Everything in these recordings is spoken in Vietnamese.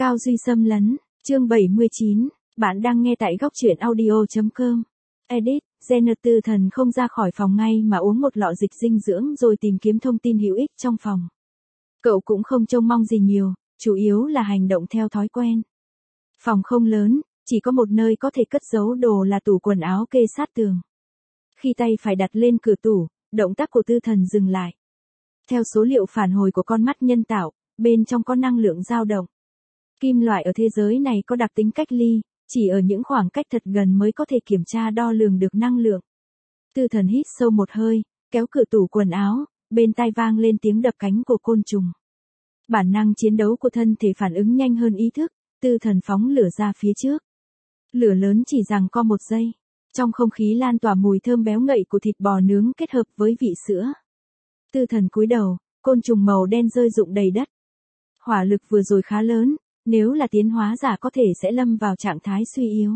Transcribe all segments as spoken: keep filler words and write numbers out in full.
Cao Duy xâm lấn, chương bảy mươi chín, bạn đang nghe tại góc truyện audio.com. Edit, Jenner Tư Thần không ra khỏi phòng ngay mà uống một lọ dịch dinh dưỡng rồi tìm kiếm thông tin hữu ích trong phòng. Cậu cũng không trông mong gì nhiều, chủ yếu là hành động theo thói quen. Phòng không lớn, chỉ có một nơi có thể cất giấu đồ là tủ quần áo kê sát tường. Khi tay phải đặt lên cửa tủ, động tác của Tư Thần dừng lại. Theo số liệu phản hồi của con mắt nhân tạo, bên trong có năng lượng dao động. Kim loại ở thế giới này có đặc tính cách ly, chỉ ở những khoảng cách thật gần mới có thể kiểm tra đo lường được năng lượng. Tư Thần hít sâu một hơi, kéo cửa tủ quần áo, bên tai vang lên tiếng đập cánh của côn trùng. Bản năng chiến đấu của thân thể phản ứng nhanh hơn ý thức, Tư Thần phóng lửa ra phía trước. Lửa lớn chỉ giằng co một giây. Trong không khí lan tỏa mùi thơm béo ngậy của thịt bò nướng kết hợp với vị sữa. Tư Thần cúi đầu, côn trùng màu đen rơi rụng đầy đất. Hỏa lực vừa rồi khá lớn, nếu là tiến hóa giả có thể sẽ lâm vào trạng thái suy yếu.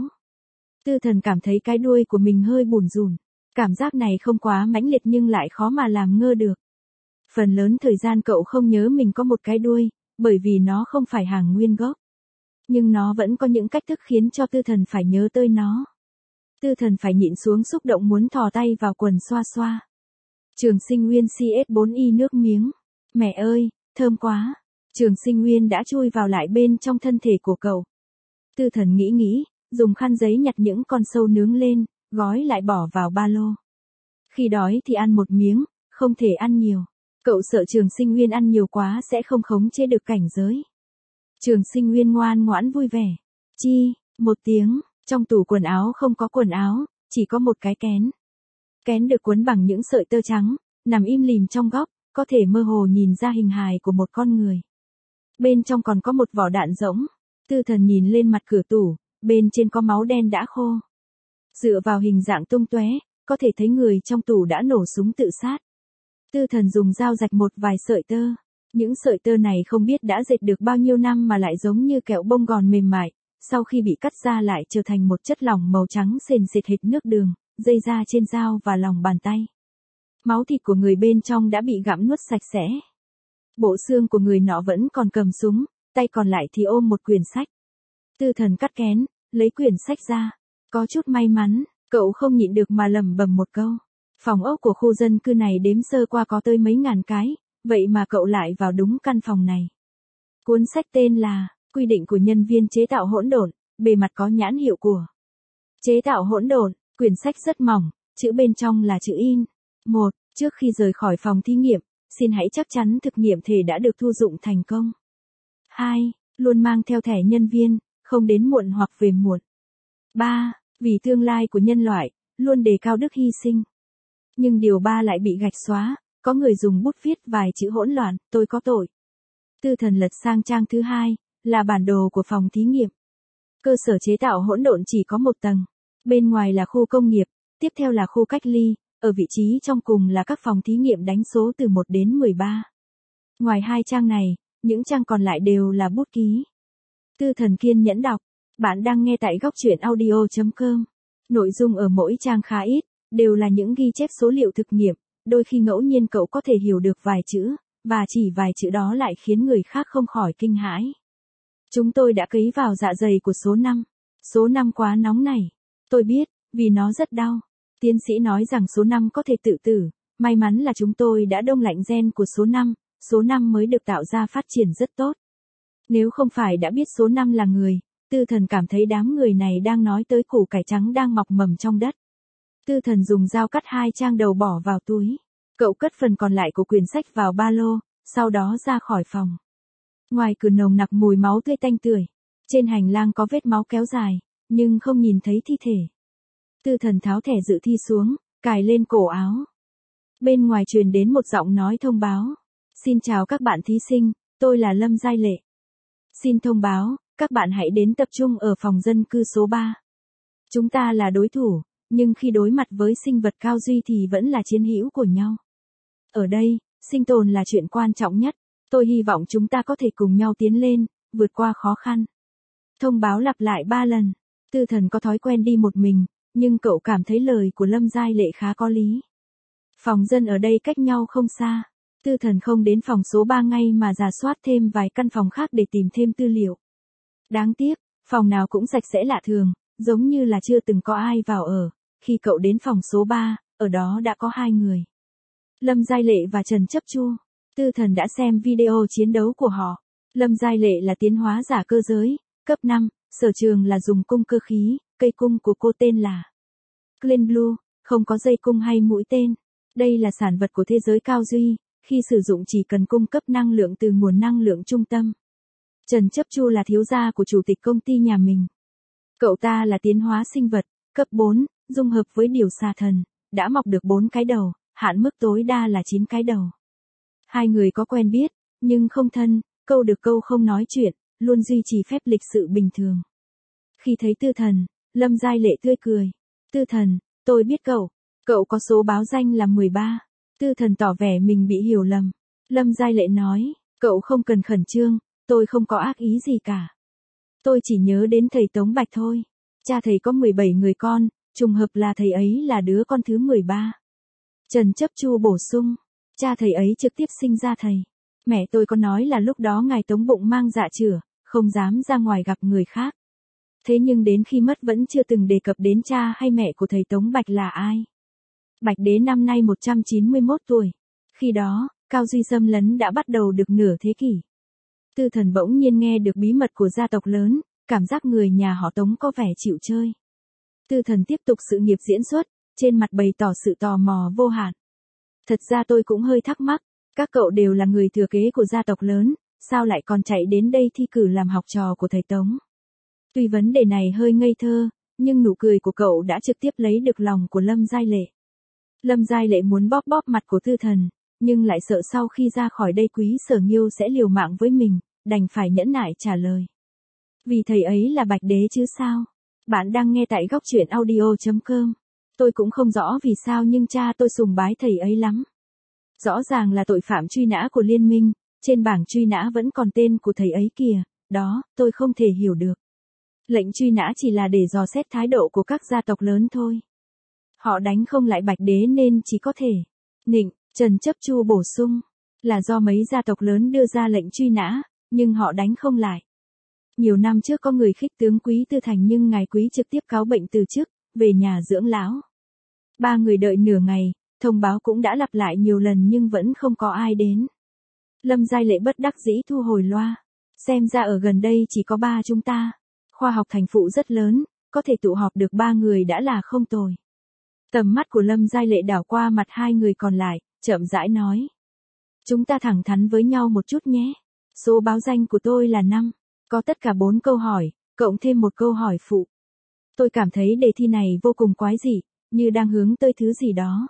Tư Thần cảm thấy cái đuôi của mình hơi bủn rủn. Cảm giác này không quá mãnh liệt nhưng lại khó mà làm ngơ được. Phần lớn thời gian cậu không nhớ mình có một cái đuôi, bởi vì nó không phải hàng nguyên gốc. Nhưng nó vẫn có những cách thức khiến cho Tư Thần phải nhớ tới nó. Tư Thần phải nhịn xuống xúc động muốn thò tay vào quần xoa xoa. Trường Sinh Nguyên xê ét bốn i nước miếng. Mẹ ơi, thơm quá. Trường Sinh Nguyên đã chui vào lại bên trong thân thể của cậu. Tư Thần nghĩ nghĩ, dùng khăn giấy nhặt những con sâu nướng lên, gói lại bỏ vào ba lô. Khi đói thì ăn một miếng, không thể ăn nhiều. Cậu sợ Trường Sinh Nguyên ăn nhiều quá sẽ không khống chế được cảnh giới. Trường Sinh Nguyên ngoan ngoãn vui vẻ. Chi, một tiếng, trong tủ quần áo không có quần áo, chỉ có một cái kén. Kén được quấn bằng những sợi tơ trắng, nằm im lìm trong góc, có thể mơ hồ nhìn ra hình hài của một con người. Bên trong còn có một vỏ đạn rỗng. Tư Thần nhìn lên mặt cửa tủ, bên trên có máu đen đã khô. Dựa vào hình dạng tung tóe, có thể thấy người trong tủ đã nổ súng tự sát. Tư Thần dùng dao rạch một vài sợi tơ. Những sợi tơ này không biết đã dệt được bao nhiêu năm mà lại giống như kẹo bông gòn mềm mại, sau khi bị cắt ra lại trở thành một chất lỏng màu trắng sền sệt hệt nước đường, dây ra trên dao và lòng bàn tay. Máu thịt của người bên trong đã bị gặm nuốt sạch sẽ. Bộ xương của người nọ vẫn còn cầm súng, tay còn lại thì ôm một quyển sách. Tư Thần cắt kén, lấy quyển sách ra. Có chút may mắn, cậu không nhịn được mà lẩm bẩm một câu. Phòng ốc của khu dân cư này đếm sơ qua có tới mấy ngàn cái, vậy mà cậu lại vào đúng căn phòng này. Cuốn sách tên là Quy định của nhân viên chế tạo hỗn độn, bề mặt có nhãn hiệu của chế tạo hỗn độn. Quyển sách rất mỏng, chữ bên trong là chữ in. một. Trước khi rời khỏi phòng thí nghiệm, xin hãy chắc chắn thực nghiệm thể đã được thu dụng thành công. hai. Luôn mang theo thẻ nhân viên, không đến muộn hoặc về muộn. ba. Vì tương lai của nhân loại, luôn đề cao đức hy sinh. Nhưng điều ba lại bị gạch xóa, có người dùng bút viết vài chữ hỗn loạn, tôi có tội. Tư Thần lật sang trang thứ hai, là bản đồ của phòng thí nghiệm. Cơ sở chế tạo hỗn độn chỉ có một tầng. Bên ngoài là khu công nghiệp, tiếp theo là khu cách ly, ở vị trí trong cùng là các phòng thí nghiệm đánh số từ một đến mười ba. Ngoài hai trang này, những trang còn lại đều là bút ký. Tư Thần kiên nhẫn đọc. Bạn đang nghe tại góc truyện audio.com. Nội dung ở mỗi trang khá ít, đều là những ghi chép số liệu thực nghiệm, đôi khi ngẫu nhiên cậu có thể hiểu được vài chữ, và chỉ vài chữ đó lại khiến người khác không khỏi kinh hãi. Chúng tôi đã cấy vào dạ dày của số năm. Số năm quá nóng này. Tôi biết, vì nó rất đau. Tiến sĩ nói rằng số năm có thể tự tử, may mắn là chúng tôi đã đông lạnh gen của số năm, số năm mới được tạo ra phát triển rất tốt. Nếu không phải đã biết số năm là người, Tư Thần cảm thấy đám người này đang nói tới củ cải trắng đang mọc mầm trong đất. Tư Thần dùng dao cắt hai trang đầu bỏ vào túi. Cậu cất phần còn lại của quyển sách vào ba lô, sau đó ra khỏi phòng. Ngoài cửa nồng nặc mùi máu tươi tanh tưởi. Trên hành lang có vết máu kéo dài, nhưng không nhìn thấy thi thể. Tư Thần tháo thẻ dự thi xuống, cài lên cổ áo. Bên ngoài truyền đến một giọng nói thông báo. Xin chào các bạn thí sinh, tôi là Lâm Giai Lệ. Xin thông báo, các bạn hãy đến tập trung ở phòng dân cư số ba. Chúng ta là đối thủ, nhưng khi đối mặt với sinh vật Cao Duy thì vẫn là chiến hữu của nhau. Ở đây, sinh tồn là chuyện quan trọng nhất. Tôi hy vọng chúng ta có thể cùng nhau tiến lên, vượt qua khó khăn. Thông báo lặp lại ba lần. Tư Thần có thói quen đi một mình, nhưng cậu cảm thấy lời của Lâm Giai Lệ khá có lý. Phòng dân ở đây cách nhau không xa. Tư Thần không đến phòng số ba ngay mà rà soát thêm vài căn phòng khác để tìm thêm tư liệu. Đáng tiếc, phòng nào cũng sạch sẽ lạ thường, giống như là chưa từng có ai vào ở. Khi cậu đến phòng số ba, ở đó đã có hai người. Lâm Giai Lệ và Trần Chấp Chu. Tư Thần đã xem video chiến đấu của họ. Lâm Giai Lệ là tiến hóa giả cơ giới, cấp năm, sở trường là dùng cung cơ khí, cây cung của cô tên là Clean Blue, không có dây cung hay mũi tên. Đây là sản vật của thế giới cao duy, khi sử dụng chỉ cần cung cấp năng lượng từ nguồn năng lượng trung tâm. Trần Chấp Chu là thiếu gia của chủ tịch công ty nhà mình. Cậu ta là tiến hóa sinh vật, cấp bốn, dung hợp với điều xà thần, đã mọc được bốn cái đầu, hạn mức tối đa là chín cái đầu. Hai người có quen biết, nhưng không thân, câu được câu không nói chuyện, luôn duy trì phép lịch sự bình thường. Khi thấy Tư Thần, Lâm Giai Lệ tươi cười. Tư Thần, tôi biết cậu, cậu có số báo danh là mười ba. Tư Thần tỏ vẻ mình bị hiểu lầm. Lâm Giai Lệ nói, cậu không cần khẩn trương, tôi không có ác ý gì cả. Tôi chỉ nhớ đến thầy Tống Bạch thôi. Cha thầy có mười bảy người con, trùng hợp là thầy ấy là đứa con thứ mười ba. Trần Chấp Chu bổ sung, cha thầy ấy trực tiếp sinh ra thầy. Mẹ tôi có nói là lúc đó ngài Tống bụng mang dạ chửa, không dám ra ngoài gặp người khác. Thế nhưng đến khi mất vẫn chưa từng đề cập đến cha hay mẹ của thầy Tống Bạch là ai. Bạch Đế năm nay một trăm chín mươi mốt tuổi. Khi đó, Cao Duy xâm lấn đã bắt đầu được nửa thế kỷ. Tư Thần bỗng nhiên nghe được bí mật của gia tộc lớn, cảm giác người nhà họ Tống có vẻ chịu chơi. Tư Thần tiếp tục sự nghiệp diễn xuất, trên mặt bày tỏ sự tò mò vô hạn. Thật ra tôi cũng hơi thắc mắc, các cậu đều là người thừa kế của gia tộc lớn, sao lại còn chạy đến đây thi cử làm học trò của thầy Tống? Tuy vấn đề này hơi ngây thơ, nhưng nụ cười của cậu đã trực tiếp lấy được lòng của Lâm Giai Lệ. Lâm Giai Lệ muốn bóp bóp mặt của Tư Thần, nhưng lại sợ sau khi ra khỏi đây Quý Sở Nghiêu sẽ liều mạng với mình, đành phải nhẫn nại trả lời. Vì thầy ấy là Bạch Đế chứ sao? Bạn đang nghe tại góc truyện audio chấm com. Tôi cũng không rõ vì sao nhưng cha tôi sùng bái thầy ấy lắm. Rõ ràng là tội phạm truy nã của liên minh, trên bảng truy nã vẫn còn tên của thầy ấy kìa, đó, tôi không thể hiểu được. Lệnh truy nã chỉ là để dò xét thái độ của các gia tộc lớn thôi. Họ đánh không lại Bạch Đế nên chỉ có thể nịnh. Trần Chấp Chu bổ sung, là do mấy gia tộc lớn đưa ra lệnh truy nã, nhưng họ đánh không lại. Nhiều năm trước có người khích tướng Quý Tư Thành nhưng ngài Quý trực tiếp cáo bệnh từ chức, về nhà dưỡng lão. Ba người đợi nửa ngày, thông báo cũng đã lặp lại nhiều lần nhưng vẫn không có ai đến. Lâm Giai Lệ bất đắc dĩ thu hồi loa. Xem ra ở gần đây chỉ có ba chúng ta. Khoa học thành phụ rất lớn, có thể tụ họp được ba người đã là không tồi. Tầm mắt của Lâm Giai Lệ đảo qua mặt hai người còn lại, chậm rãi nói. Chúng ta thẳng thắn với nhau một chút nhé. Số báo danh của tôi là năm. Có tất cả bốn câu hỏi, cộng thêm một câu hỏi phụ. Tôi cảm thấy đề thi này vô cùng quái dị, như đang hướng tới thứ gì đó.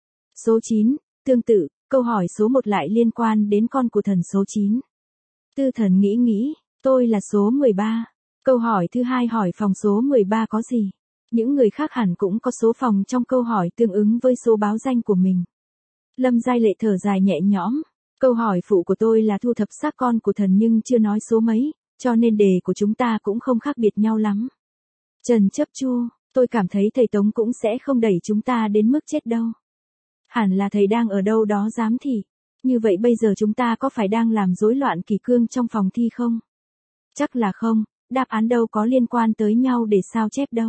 Số chín, tương tự, câu hỏi số một lại liên quan đến con của thần số chín. Tư Thần nghĩ nghĩ, tôi là số mười ba. Câu hỏi thứ hai hỏi phòng số mười ba có gì? Những người khác hẳn cũng có số phòng trong câu hỏi tương ứng với số báo danh của mình. Lâm Giai Lệ thở dài nhẹ nhõm. Câu hỏi phụ của tôi là thu thập xác con của thần nhưng chưa nói số mấy, cho nên đề của chúng ta cũng không khác biệt nhau lắm. Trần Chấp Chu, tôi cảm thấy thầy Tống cũng sẽ không đẩy chúng ta đến mức chết đâu. Hẳn là thầy đang ở đâu đó giám thị. Như vậy bây giờ chúng ta có phải đang làm rối loạn kỷ cương trong phòng thi không? Chắc là không, đáp án đâu có liên quan tới nhau để sao chép đâu.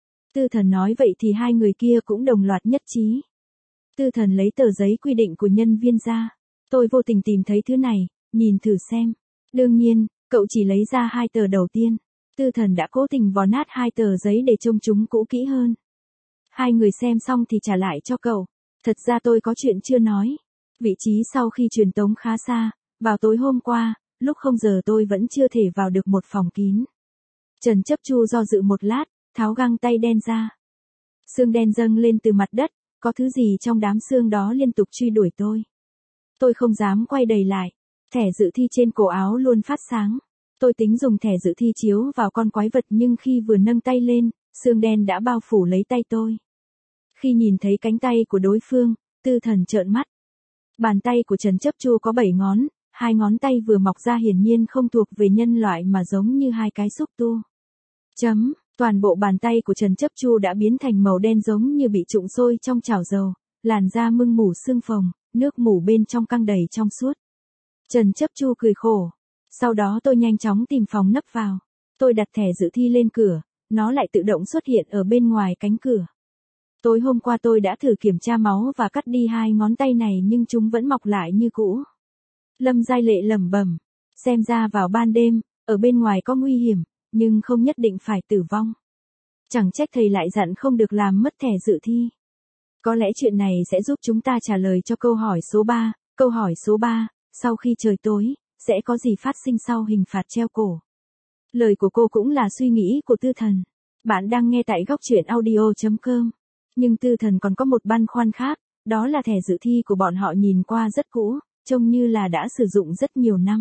Tư Thần nói vậy thì hai người kia cũng đồng loạt nhất trí. Tư Thần lấy tờ giấy quy định của nhân viên ra. Tôi vô tình tìm thấy thứ này, nhìn thử xem. Đương nhiên, cậu chỉ lấy ra hai tờ đầu tiên. Tư Thần đã cố tình vò nát hai tờ giấy để trông chúng cũ kỹ hơn. Hai người xem xong thì trả lại cho cậu. Thật ra tôi có chuyện chưa nói. Vị trí sau khi truyền tống khá xa, vào tối hôm qua, lúc không giờ tôi vẫn chưa thể vào được một phòng kín. Trần Chấp Chu do dự một lát, tháo găng tay đen ra. Xương đen dâng lên từ mặt đất, có thứ gì trong đám xương đó liên tục truy đuổi tôi. Tôi không dám quay đầy lại. Thẻ dự thi trên cổ áo luôn phát sáng. Tôi tính dùng thẻ dự thi chiếu vào con quái vật nhưng khi vừa nâng tay lên, xương đen đã bao phủ lấy tay tôi. Khi nhìn thấy cánh tay của đối phương, Tư Thần trợn mắt. Bàn tay của Trần Chấp Chu có bảy ngón, hai ngón tay vừa mọc ra hiển nhiên không thuộc về nhân loại mà giống như hai cái xúc tu. Chấm, toàn bộ bàn tay của Trần Chấp Chu đã biến thành màu đen giống như bị trụng sôi trong chảo dầu, làn da mưng mủ xương phồng, nước mủ bên trong căng đầy trong suốt. Trần Chấp Chu cười khổ. Sau đó tôi nhanh chóng tìm phòng nấp vào. Tôi đặt thẻ dự thi lên cửa, nó lại tự động xuất hiện ở bên ngoài cánh cửa. Tối hôm qua tôi đã thử kiểm tra máu và cắt đi hai ngón tay này nhưng chúng vẫn mọc lại như cũ. Lâm Giai Lệ lẩm bẩm, xem ra vào ban đêm, ở bên ngoài có nguy hiểm, nhưng không nhất định phải tử vong. Chẳng trách thầy lại dặn không được làm mất thẻ dự thi. Có lẽ chuyện này sẽ giúp chúng ta trả lời cho câu hỏi số ba. Câu hỏi số ba, sau khi trời tối, sẽ có gì phát sinh sau hình phạt treo cổ? Lời của cô cũng là suy nghĩ của Tư Thần. Bạn đang nghe tại góc truyện audio chấm com. Nhưng Tư Thần còn có một băn khoăn khác, đó là thẻ dự thi của bọn họ nhìn qua rất cũ, trông như là đã sử dụng rất nhiều năm.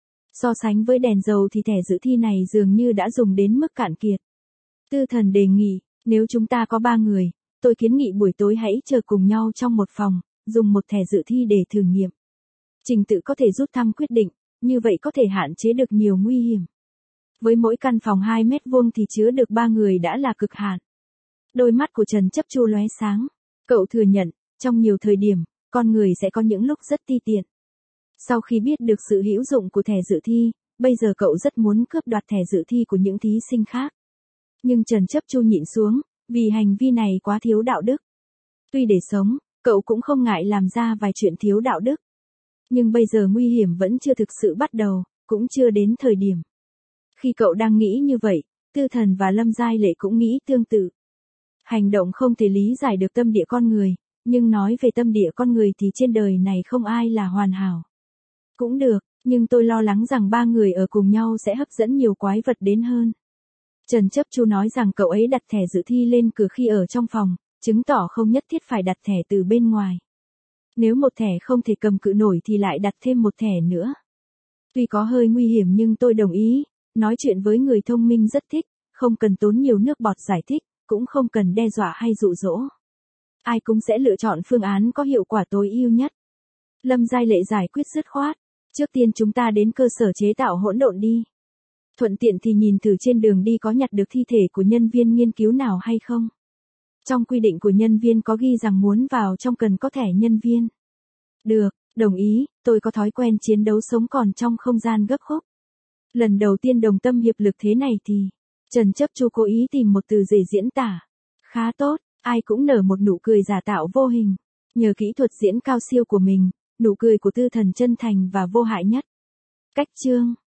So sánh với đèn dầu thì thẻ dự thi này dường như đã dùng đến mức cạn kiệt. Tư Thần đề nghị, nếu chúng ta có ba người, tôi kiến nghị buổi tối hãy chờ cùng nhau trong một phòng, dùng một thẻ dự thi để thử nghiệm. Trình tự có thể rút thăm quyết định, như vậy có thể hạn chế được nhiều nguy hiểm. Với mỗi căn phòng hai mét vuông thì chứa được ba người đã là cực hạn. Đôi mắt của Trần Chấp Chu lóe sáng. Cậu thừa nhận, trong nhiều thời điểm, con người sẽ có những lúc rất ti tiện. Sau khi biết được sự hữu dụng của thẻ dự thi, bây giờ cậu rất muốn cướp đoạt thẻ dự thi của những thí sinh khác. Nhưng Trần Chấp Chu nhịn xuống, vì hành vi này quá thiếu đạo đức. Tuy để sống, cậu cũng không ngại làm ra vài chuyện thiếu đạo đức. Nhưng bây giờ nguy hiểm vẫn chưa thực sự bắt đầu, cũng chưa đến thời điểm. Khi cậu đang nghĩ như vậy, Tư Thần và Lâm Giai Lệ cũng nghĩ tương tự. Hành động không thể lý giải được tâm địa con người, nhưng nói về tâm địa con người thì trên đời này không ai là hoàn hảo. Cũng được, nhưng tôi lo lắng rằng ba người ở cùng nhau sẽ hấp dẫn nhiều quái vật đến hơn. Trần Chấp Chu nói rằng cậu ấy đặt thẻ dự thi lên cửa khi ở trong phòng, chứng tỏ không nhất thiết phải đặt thẻ từ bên ngoài. Nếu một thẻ không thể cầm cự nổi thì lại đặt thêm một thẻ nữa. Tuy có hơi nguy hiểm nhưng tôi đồng ý, nói chuyện với người thông minh rất thích, không cần tốn nhiều nước bọt giải thích, cũng không cần đe dọa hay dụ dỗ. Ai cũng sẽ lựa chọn phương án có hiệu quả tối ưu nhất. Lâm Giai Lệ giải quyết dứt khoát. Trước tiên chúng ta đến cơ sở chế tạo hỗn độn đi. Thuận tiện thì nhìn thử trên đường đi có nhặt được thi thể của nhân viên nghiên cứu nào hay không. Trong quy định của nhân viên có ghi rằng muốn vào trong cần có thẻ nhân viên. Được, đồng ý, tôi có thói quen chiến đấu sống còn trong không gian gấp khúc. Lần đầu tiên đồng tâm hiệp lực thế này thì, Trần Chấp Chu cố ý tìm một từ để diễn tả. Khá tốt, ai cũng nở một nụ cười giả tạo vô hình. Nhờ kỹ thuật diễn cao siêu của mình, nụ cười của Tư Thần chân thành và vô hại nhất. Cách chương